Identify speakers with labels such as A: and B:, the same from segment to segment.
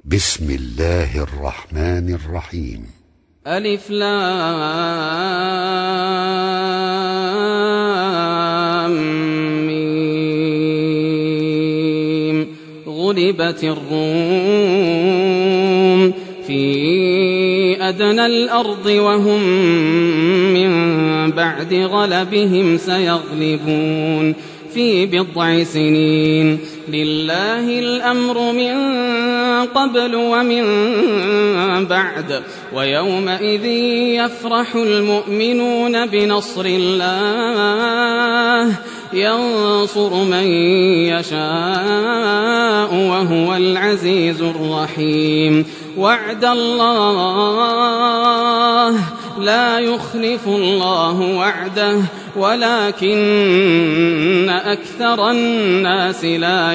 A: بسم الله الرحمن الرحيم.
B: ألف لام ميم. غلبت الروم في أدنى الأرض وهم من بعد غلبهم سيغلبون في بضع سنين. لله الأمر من قبل ومن بعد، ويومئذ يفرح المؤمنون بنصر الله ينصر من يشاء وهو العزيز الرحيم. وعد الله لا يخلف الله وعده ولكن أكثر الناس لا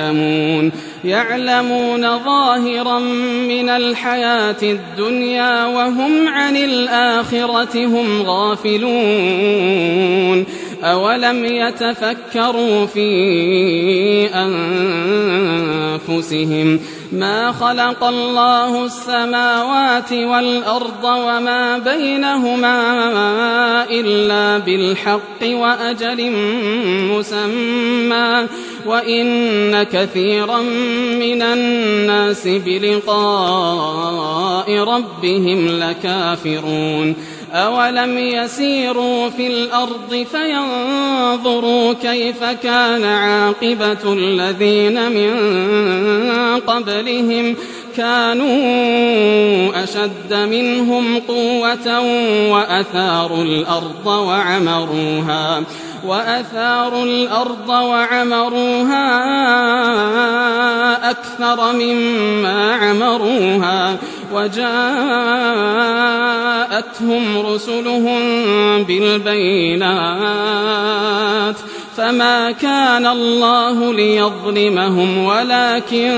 B: يعلمون ظاهرا من الحياة الدنيا وهم عن الآخرة هم غافلون. أولم يتفكروا في أنفسهم ما خلق الله السماوات والأرض وما بينهما إلا بالحق وأجل مسمى، وإن كثيرا من الناس بلقاء ربهم لكافرون. أولم يسيروا في الأرض فينظروا كيف كان عاقبة الذين من قبلهم كانوا أشد منهم قوة وأثاروا الأرض وعمروها أكثر مما عمروها، وجاءتهم رسلهم بالبينات فما كان الله ليظلمهم ولكن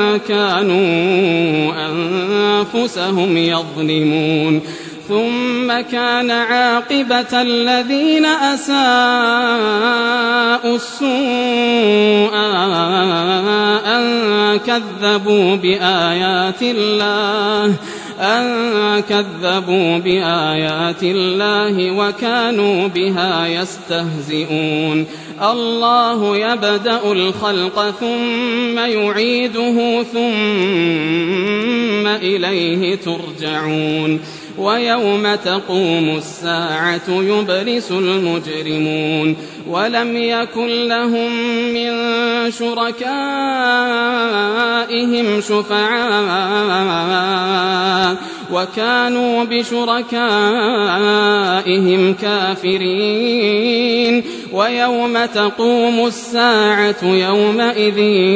B: كانوا أنفسهم يظلمون. ثم كان عاقبة الذين أساءوا السوء أن كذبوا بآيات الله وكانوا بها يستهزئون. الله يبدأ الخلق ثم يعيده ثم إليه ترجعون. ويوم تقوم الساعة يبلس المجرمون ولم يكن لهم من شركائهم شفعاء وكانوا بشركائهم كافرين. ويوم تقوم الساعة يومئذ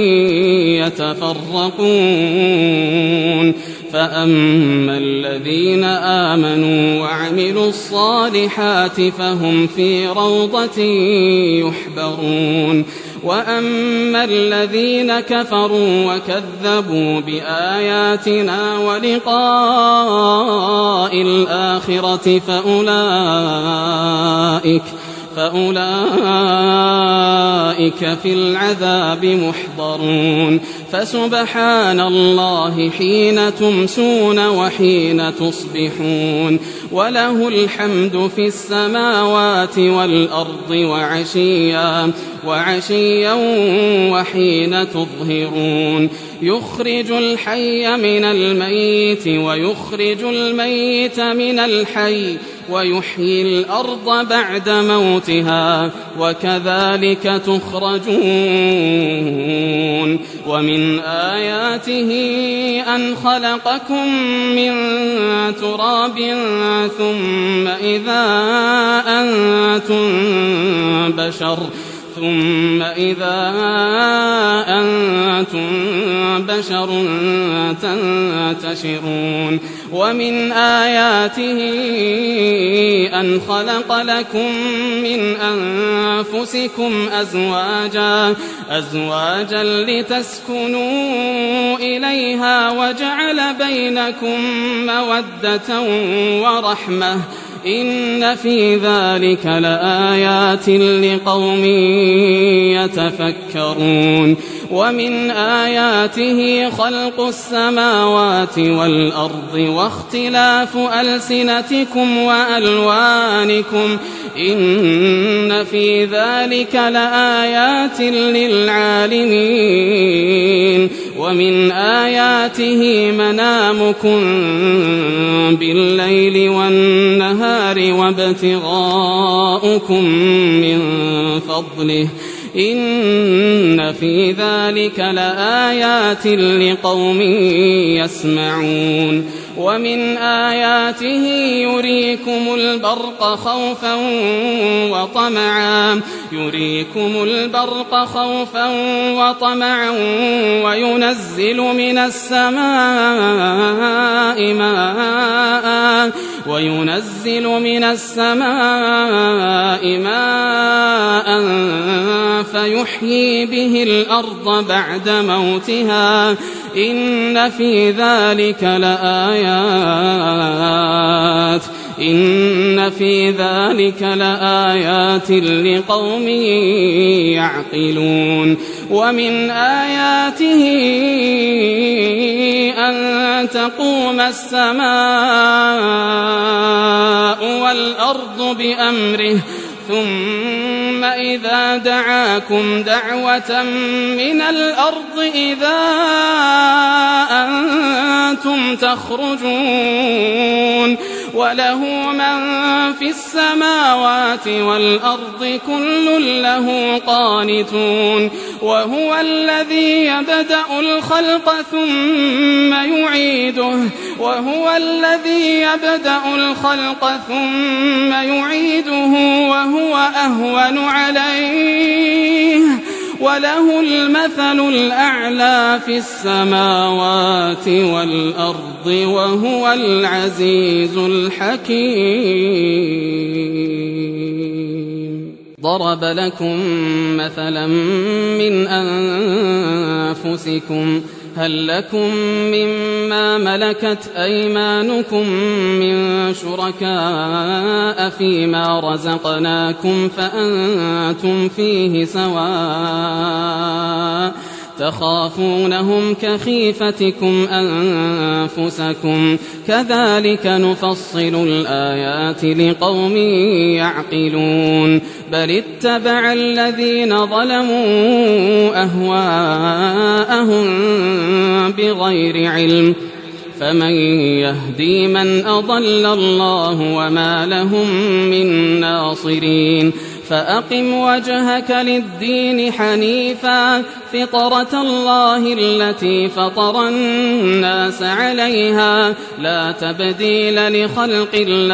B: يتفرقون. فأما الذين آمنوا وعملوا الصالحات فهم في روضة يحبرون. وأما الذين كفروا وكذبوا بآياتنا ولقاء الآخرة فأولئك في العذاب محضرون. فسبحان الله حين تمسون وحين تصبحون، وله الحمد في السماوات والأرض وعشيا وحين تظهرون. يخرج الحي من الميت ويخرج الميت من الحي ويحيي الأرض بعد موتها وكذلك تخرجون. ومن آياته أن خلقكم من تراب ثم إذا أنتم بشر تنتشرون. ومن آياته أن خلق لكم من أنفسكم أزواجا لتسكنوا إليها وجعل بينكم مودة ورحمة إن في ذلك لآيات لقوم يتفكرون ومن آياته خلق السماوات والأرض واختلاف ألسنتكم وألوانكم إن في ذلك لآيات للعالمين ومن آياته منامكم بالليل والنهار وابتغاؤكم من فضله إن في ذلك لآيات لقوم يسمعون ومن آياته يريكم البرق خوفا وطمعا وينزل من السماء ماء فيحيي به الأرض بعد موتها إن في ذلك لآيات لقوم يعقلون ومن آياته أن تقوم السماء والأرض بأمره ثم إذا دعاكم دعوة من الأرض إذا أنتم تخرجون وله من في السماوات والأرض كل له قانتون وهو الذي يبدأ الخلق ثم يعيده وهو أهون عليه وله المثل الأعلى في السماوات والأرض وهو العزيز الحكيم ضرب لكم مثلا من أنفسكم هل لكم مما ملكت أيمانكم من شركاء فيما رزقناكم فأنتم فيه سواء تخافونهم كخيفتكم أنفسكم كذلك نفصل الآيات لقوم يعقلون بل اتبع الذين ظلموا أهواءهم بغير علم فمن يهدي من أضل الله وما لهم من ناصرين فأقم وجهك للدين حنيفا فطرة الله التي فطر الناس عليها لا تبديل لخلق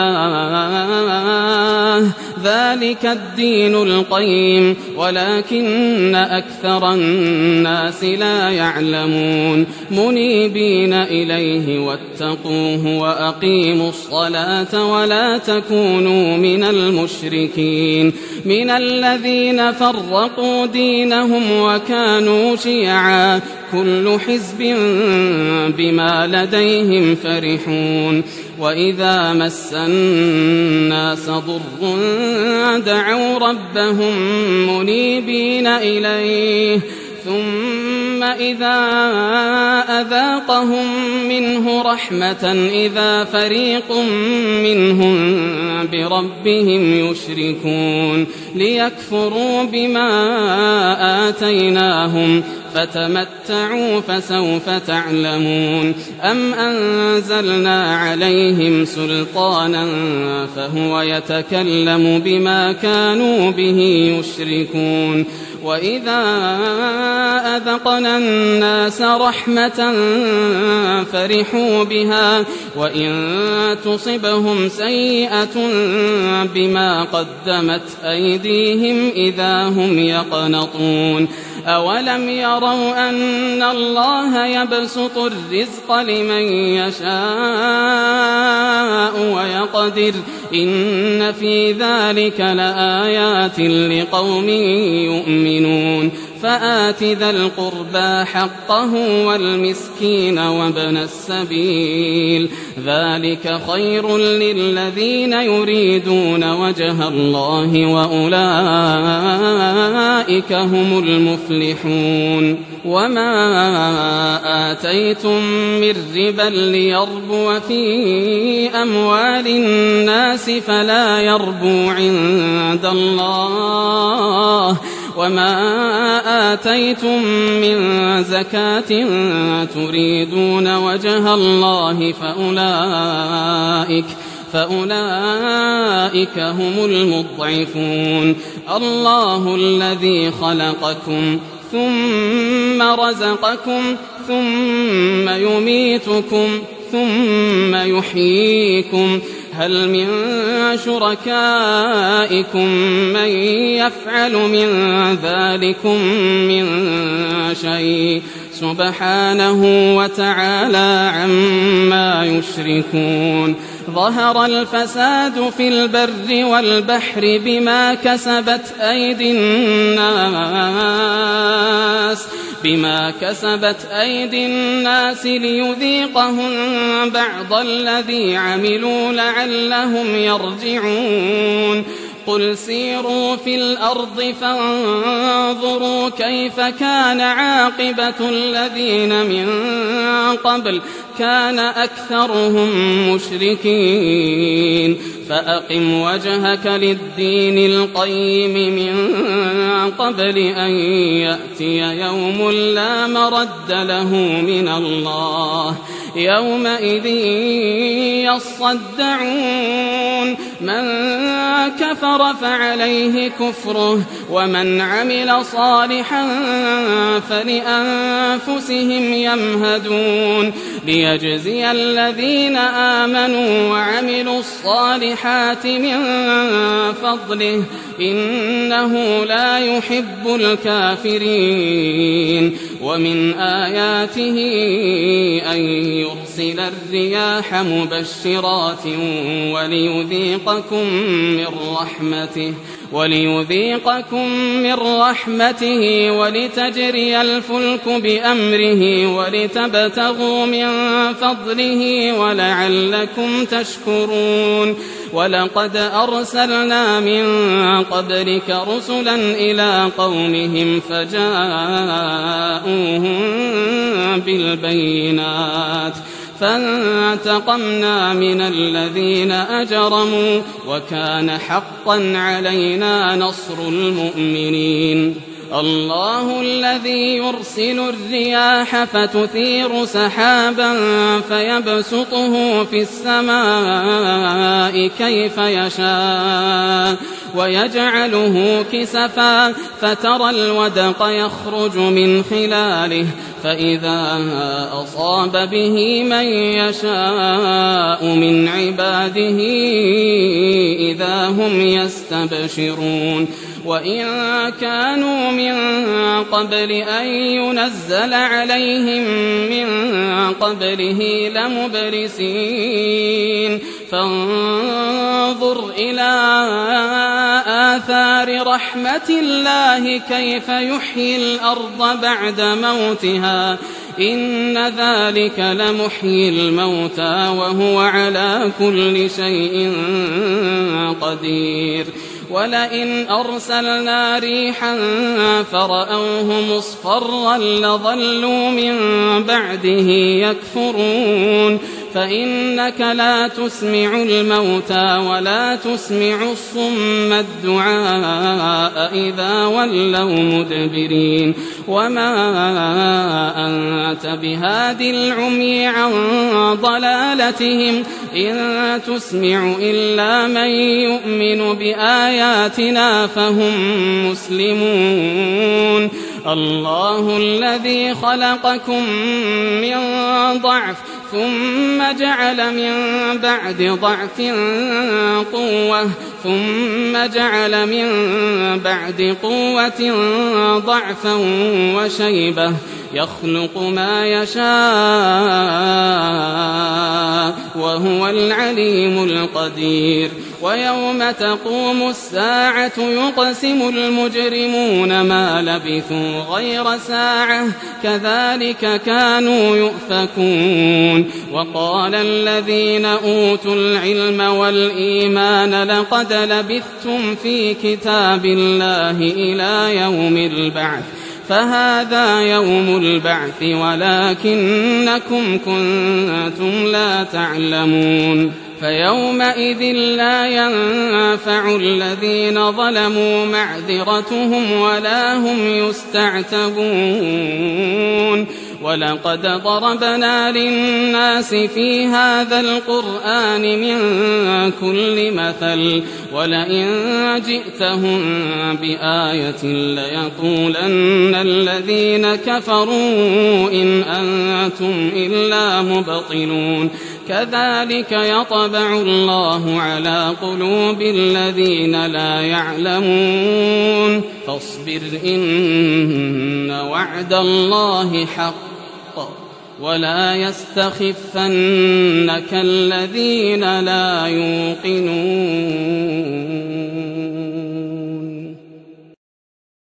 B: الله ذلك الدين القيم ولكن أكثر الناس لا يعلمون منيبين إليه واتقوه وأقيموا الصلاة ولا تكونوا من المشركين من الذين فرقوا دينهم وكانوا شيعا كل حزب بما لديهم فرحون وإذا مس الناس ضر دعوا ربهم منيبين إليه ثم إذا أذاقهم منه رحمة إذا فريق منهم بربهم يشركون ليكفروا بما آتيناهم فتمتعوا فسوف تعلمون أم أنزلنا عليهم سلطانا فهو يتكلم بما كانوا به يشركون وإذا أذقنا الناس رحمة فرحوا بها وإن تصبهم سيئة بما قدمت أيديهم إذا هم يقنطون أولم يروا أن الله يبسط الرزق لمن يشاء ويقدر إن في ذلك لآيات لقوم يؤمنون فآت ذا القربى حقه والمسكين وابن السبيل ذلك خير للذين يريدون وجه الله وأولئك هم المفلحون وما آتيتم من ربا ليربو في أموال الناس فلا يربو عند الله وما آتيتم من زكاة تريدون وجه الله فأولئك هم المضعفون الله الذي خلقكم ثم رزقكم ثم يميتكم ثم يحييكم هل من شركائكم من يفعل من ذلكم من شيء سبحانه وتعالى عما يشركون ظهر الفساد في البر والبحر بما كسبت أيدي الناس ليذيقهم بعض الذي عملوا لعلهم يرجعون قل سيروا في الأرض فانظروا كيف كان عاقبة الذين من قبل كان أكثرهم مشركين فأقم وجهك للدين القيم من قبل أن يأتي يوم لا مرد له من الله يومئذ يصدعون من كفر فعليه كفره ومن عمل صالحا فلأنفسهم يمهدون ليجزي الذين آمنوا وعملوا الصالحات من فضله إنه لا يحب الكافرين ومن آياته أن يرسل الرياح مبشرات وليذيقكم من رحمته ولتجري الفلك بأمره ولتبتغوا من فضله ولعلكم تشكرون ولقد أرسلنا من قبلك رسلا إلى قومهم فجاءوهم بالبينات فانتقمنا من الذين أجرموا وكان حقا علينا نصر المؤمنين الله الذي يرسل الرياح فتثير سحابا فيبسطه في السماء كيف يشاء ويجعله كسفا فترى الودق يخرج من خلاله فإذا أصاب به من يشاء من عباده إذا هم يستبشرون وإن كانوا من قبل أن ينزل عليهم من قبله لمبلسين فانظر إلى آثار رحمة الله كيف يحيي الأرض بعد موتها إن ذلك لمحيي الموتى وهو على كل شيء قدير ولئن أرسلنا ريحا فرأوه مصفرا لظلوا من بعده يكفرون فإنك لا تسمع الموتى ولا تسمع الصم الدعاء إذا ولوا مدبرين وما أنت بهاد العمي عن ضلالتهم إن تسمع إلا من يؤمن بآياتنا فهم مسلمون الله الذي خلقكم من ضعف ثم جعل من بعد ضعف قوة ثم جعل من بعد قوة ضعفا وشيبة يخلق ما يشاء وهو العليم القدير ويوم تقوم الساعة يقسم المجرمون ما لبثوا غير ساعة كذلك كانوا يؤفكون وقال الذين أوتوا العلم والإيمان لقد لبثتم في كتاب الله إلى يوم البعث فهذا يوم البعث ولكنكم كنتم لا تعلمون فيومئذ لا ينفع الذين ظلموا معذرتهم ولا هم يستعتبون ولقد ضربنا للناس في هذا القرآن من كل مثل ولئن جئتهم بآية ليقولن الذين كفروا إن أنتم إلا مبطلون كذلك يطبع الله على قلوب الذين لا يعلمون فاصبر إن وعد الله حق ولا يستخفنك الذين لا يوقنون